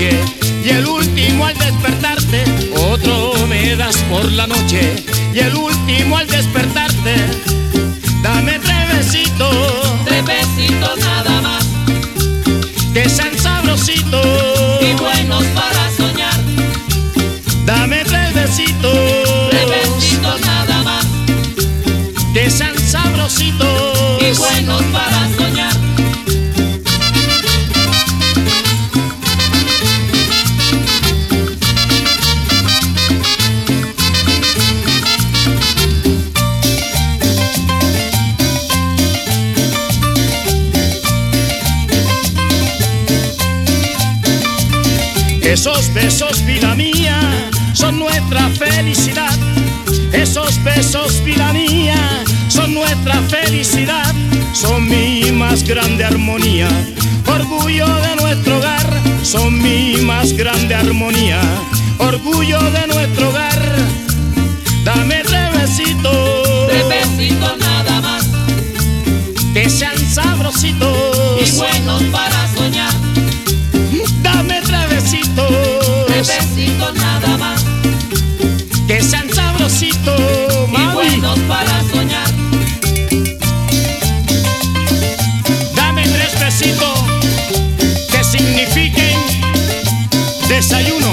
noche y el último al despertarte, otro me das por la noche y el último al despertarte. Dame 3 besitos, 3 besitos nada más, que sean sabrositos y buenos para soñar. Dame 3 besitos, 3 besitos nada más, que sean sabrositos y buenos para soñar. Esos besos, vida mía, son nuestra felicidad. Esos besos, vida mía, son nuestra felicidad. Son mi más grande armonía, orgullo de nuestro hogar. Son mi más grande armonía, orgullo de nuestro hogar. Dame 3 besitos, 3 besitos nada más, que sean sabrositos y buenos para soñar. Dame 3 besitos, 3 besitos nada más, que sean sabrositos, y mami. buenos para soñar. Dame 3 besitos que signifiquen desayuno.